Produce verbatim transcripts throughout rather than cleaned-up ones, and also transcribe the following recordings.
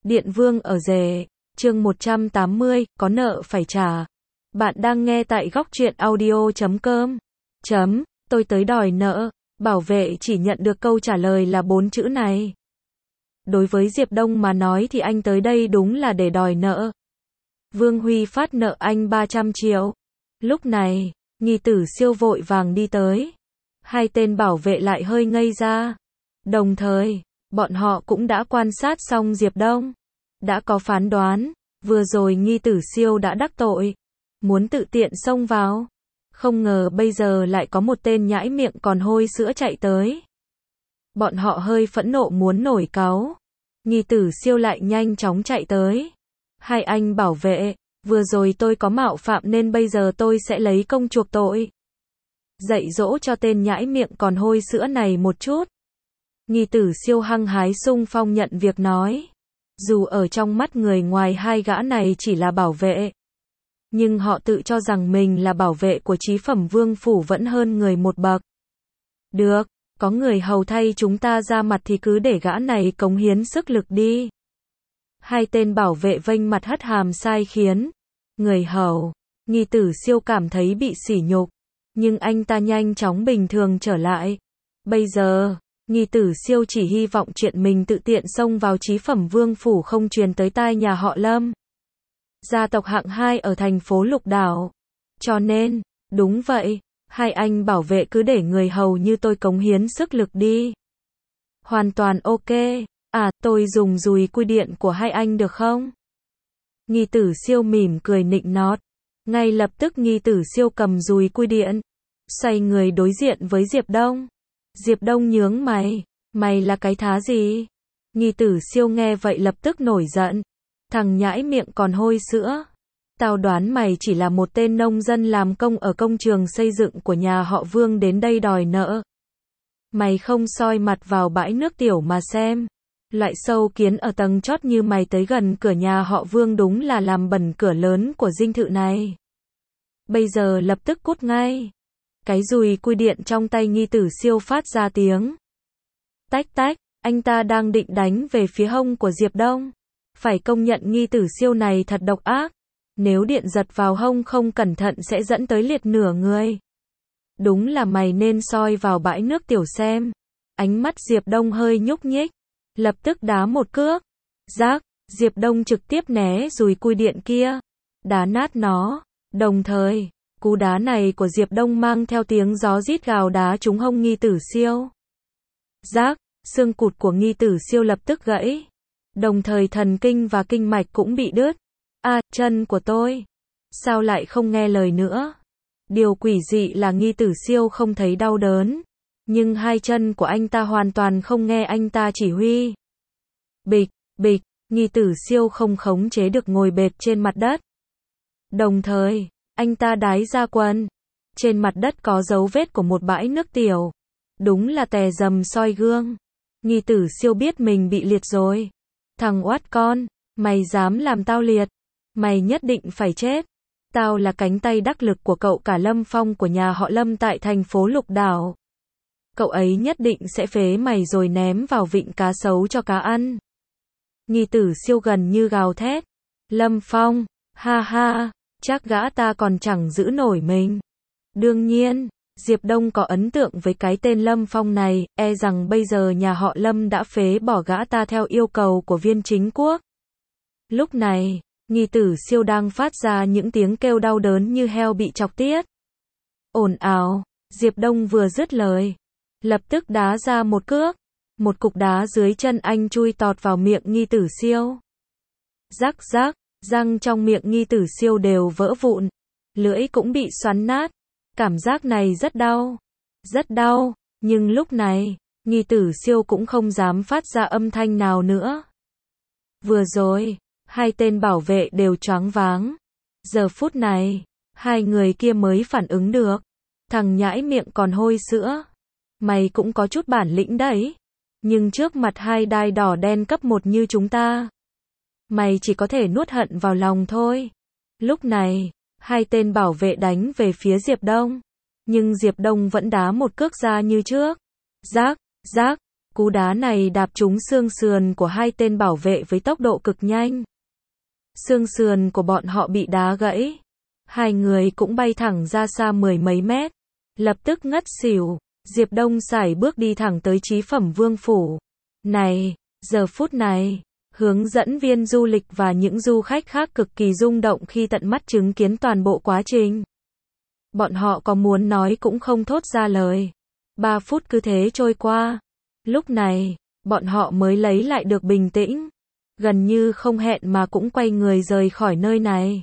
Điện Vương ở rể, chương một trăm tám mươi, có nợ phải trả. Bạn đang nghe tại góc truyện audio chấm com. Chấm, tôi tới đòi nợ, bảo vệ chỉ nhận được câu trả lời là bốn chữ này. Đối với Diệp Đông mà nói thì anh tới đây đúng là để đòi nợ. Vương Huy phát nợ anh ba trăm triệu. Lúc này, Nghi Tử Siêu vội vàng đi tới. Hai tên bảo vệ lại hơi ngây ra. Đồng thời, bọn họ cũng đã quan sát xong Diệp Đông. Đã có phán đoán, vừa rồi Nghi Tử Siêu đã đắc tội. Muốn tự tiện xông vào. Không ngờ bây giờ lại có một tên nhãi miệng còn hôi sữa chạy tới. Bọn họ hơi phẫn nộ muốn nổi cáu. Nghi Tử Siêu lại nhanh chóng chạy tới. Hai anh bảo vệ, vừa rồi tôi có mạo phạm nên bây giờ tôi sẽ lấy công chuộc tội. Dạy dỗ cho tên nhãi miệng còn hôi sữa này một chút. Nghi Tử Siêu hăng hái xung phong nhận việc nói. Dù ở trong mắt người ngoài hai gã này chỉ là bảo vệ, nhưng họ tự cho rằng mình là bảo vệ của chí phẩm vương phủ vẫn hơn người một bậc. Được, có người hầu thay chúng ta ra mặt thì cứ để gã này cống hiến sức lực đi. Hai tên bảo vệ vênh mặt hất hàm sai khiến. Người hầu, Nghi Tử Siêu cảm thấy bị sỉ nhục, nhưng anh ta nhanh chóng bình thường trở lại. Bây giờ, Nghi Tử Siêu chỉ hy vọng chuyện mình tự tiện xông vào chí phẩm vương phủ không truyền tới tai nhà họ Lâm, gia tộc hạng hai ở thành phố Lục Đảo. Cho nên, đúng vậy, hai anh bảo vệ cứ để người hầu như tôi cống hiến sức lực đi. Hoàn toàn ok. À, tôi dùng dùi cui điện của hai anh được không? Nghi Tử Siêu mỉm cười nịnh nót. Ngay lập tức Nghi Tử Siêu cầm dùi cui điện, xoay người đối diện với Diệp Đông. Diệp Đông nhướng mày, mày là cái thá gì? Nghi Tử Siêu nghe vậy lập tức nổi giận. Thằng nhãi miệng còn hôi sữa. Tao đoán mày chỉ là một tên nông dân làm công ở công trường xây dựng của nhà họ Vương đến đây đòi nợ. Mày không soi mặt vào bãi nước tiểu mà xem. Loại sâu kiến ở tầng chót như mày tới gần cửa nhà họ Vương đúng là làm bẩn cửa lớn của dinh thự này. Bây giờ lập tức cút ngay. Cái dùi cui điện trong tay Nghi Tử Siêu phát ra tiếng tách tách, anh ta đang định đánh về phía hông của Diệp Đông. Phải công nhận Nghi Tử Siêu này thật độc ác. Nếu điện giật vào hông không cẩn thận sẽ dẫn tới liệt nửa người. Đúng là mày nên soi vào bãi nước tiểu xem. Ánh mắt Diệp Đông hơi nhúc nhích, lập tức đá một cước. Rác, Diệp Đông trực tiếp né dùi cui điện kia, đá nát nó. Đồng thời, cú đá này của Diệp Đông mang theo tiếng gió rít gào đá trúng hông Nghi Tử Siêu. Rác, xương cụt của Nghi Tử Siêu lập tức gãy. Đồng thời thần kinh và kinh mạch cũng bị đứt. À, chân của tôi. Sao lại không nghe lời nữa? Điều quỷ dị là Nghi Tử Siêu không thấy đau đớn. Nhưng hai chân của anh ta hoàn toàn không nghe anh ta chỉ huy. Bịch, bịch, Nghi Tử Siêu không khống chế được ngồi bệt trên mặt đất. Đồng thời, anh ta đái ra quần. Trên mặt đất có dấu vết của một bãi nước tiểu. Đúng là tè dầm soi gương. Nghi Tử Siêu biết mình bị liệt rồi. Thằng oát con, mày dám làm tao liệt. Mày nhất định phải chết. Tao là cánh tay đắc lực của cậu cả Lâm Phong của nhà họ Lâm tại thành phố Lục Đảo. Cậu ấy nhất định sẽ phế mày rồi ném vào vịnh cá sấu cho cá ăn. Nghi Tử Siêu gần như gào thét. Lâm Phong, ha ha, chắc gã ta còn chẳng giữ nổi mình. Đương nhiên, Diệp Đông có ấn tượng với cái tên Lâm Phong này, e rằng bây giờ nhà họ Lâm đã phế bỏ gã ta theo yêu cầu của viên chính quốc. Lúc này, Nghi Tử Siêu đang phát ra những tiếng kêu đau đớn như heo bị chọc tiết. Ồn ào, Diệp Đông vừa dứt lời, lập tức đá ra một cước. Một cục đá dưới chân anh chui tọt vào miệng Nghi Tử Siêu. Rắc rắc, răng trong miệng Nghi Tử Siêu đều vỡ vụn. Lưỡi cũng bị xoắn nát. Cảm giác này rất đau. Rất đau, nhưng lúc này, Nghi Tử Siêu cũng không dám phát ra âm thanh nào nữa. Vừa rồi, hai tên bảo vệ đều choáng váng. Giờ phút này, hai người kia mới phản ứng được. Thằng nhãi miệng còn hôi sữa. Mày cũng có chút bản lĩnh đấy. Nhưng trước mặt hai đai đỏ đen cấp một như chúng ta, mày chỉ có thể nuốt hận vào lòng thôi. Lúc này, hai tên bảo vệ đánh về phía Diệp Đông. Nhưng Diệp Đông vẫn đá một cước ra như trước. Rác, rác, Cú đá này đạp trúng xương sườn của hai tên bảo vệ với tốc độ cực nhanh. Xương sườn của bọn họ bị đá gãy. Hai người cũng bay thẳng ra xa mười mấy mét. Lập tức ngất xỉu. Diệp Đông sải bước đi thẳng tới Chí Phẩm Vương phủ. Này, giờ phút này, hướng dẫn viên du lịch và những du khách khác cực kỳ rung động khi tận mắt chứng kiến toàn bộ quá trình. Bọn họ có muốn nói cũng không thốt ra lời. Ba phút cứ thế trôi qua. Lúc này, bọn họ mới lấy lại được bình tĩnh. Gần như không hẹn mà cũng quay người rời khỏi nơi này.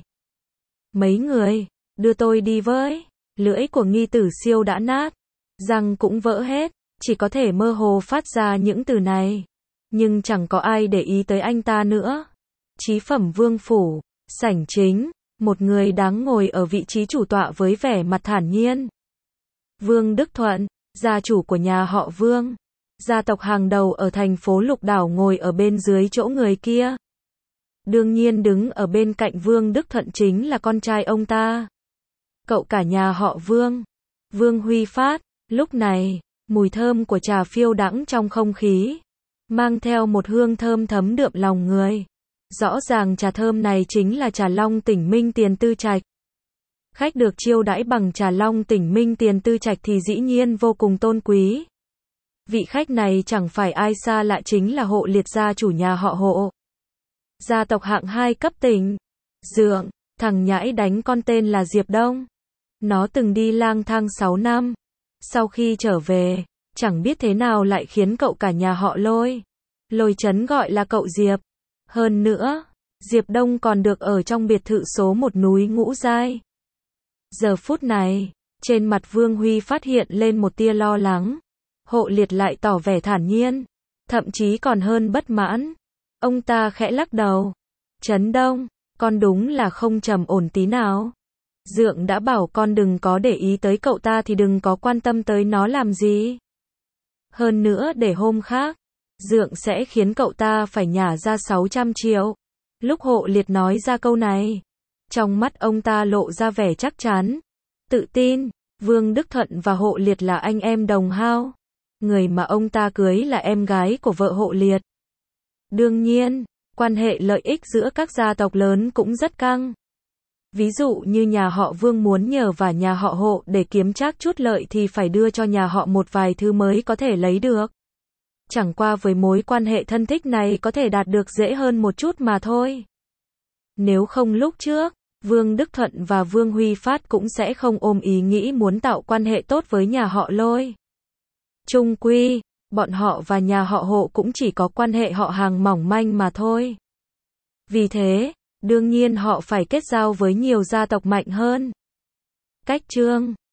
Mấy người, đưa tôi đi với. Lưỡi của nghi tử Siêu đã nát. Răng cũng vỡ hết. Chỉ có thể mơ hồ phát ra những từ này. Nhưng chẳng có ai để ý tới anh ta nữa. Chí Phẩm Vương phủ, sảnh chính. Một người đáng ngồi ở vị trí chủ tọa với vẻ mặt thản nhiên. Vương Đức Thuận, gia chủ của nhà họ Vương. Gia tộc hàng đầu ở thành phố Lục Đảo ngồi ở bên dưới chỗ người kia. Đương nhiên đứng ở bên cạnh Vương Đức Thuận chính là con trai ông ta. Cậu cả nhà họ Vương. Vương Huy Phát. Lúc này, mùi thơm của trà phiêu đãng trong không khí. Mang theo một hương thơm thấm đượm lòng người. Rõ ràng trà thơm này chính là trà long Tỉnh Minh Tiền Tư Trạch. Khách được chiêu đãi bằng trà long Tỉnh Minh Tiền Tư Trạch thì dĩ nhiên vô cùng tôn quý. Vị khách này chẳng phải ai xa lạ chính là Hộ Liệt gia chủ nhà họ Hộ. Gia tộc hạng hai cấp tỉnh. Dượng, thằng nhãi đánh con tên là Diệp Đông. Nó từng đi lang thang sáu năm. Sau khi trở về, chẳng biết thế nào lại khiến cậu cả nhà họ Lôi. Lôi Trấn gọi là cậu Diệp. Hơn nữa, Diệp Đông còn được ở trong biệt thự số một núi Ngũ Giai. Giờ phút này, trên mặt Vương Huy phát hiện lên một tia lo lắng. Hộ Liệt lại tỏ vẻ thản nhiên, thậm chí còn hơn bất mãn. Ông ta khẽ lắc đầu. Trấn Đông, con đúng là không trầm ổn tí nào. Dượng đã bảo con đừng có để ý tới cậu ta thì đừng có quan tâm tới nó làm gì. Hơn nữa để hôm khác, Dượng sẽ khiến cậu ta phải nhả ra sáu trăm triệu. Lúc Hộ Liệt nói ra câu này, trong mắt ông ta lộ ra vẻ chắc chắn, tự tin. Vương Đức Thuận và Hộ Liệt là anh em đồng hao. Người mà ông ta cưới là em gái của vợ Hộ Liệt. Đương nhiên, quan hệ lợi ích giữa các gia tộc lớn cũng rất căng. Ví dụ như nhà họ Vương muốn nhờ và nhà họ Hộ để kiếm trác chút lợi thì phải đưa cho nhà họ một vài thứ mới có thể lấy được. Chẳng qua với mối quan hệ thân thích này có thể đạt được dễ hơn một chút mà thôi. Nếu không lúc trước, Vương Đức Thuận và Vương Huy Phát cũng sẽ không ôm ý nghĩ muốn tạo quan hệ tốt với nhà họ Lôi. Chung quy, bọn họ và nhà họ Hộ cũng chỉ có quan hệ họ hàng mỏng manh mà thôi. Vì thế, đương nhiên họ phải kết giao với nhiều gia tộc mạnh hơn. Cách chương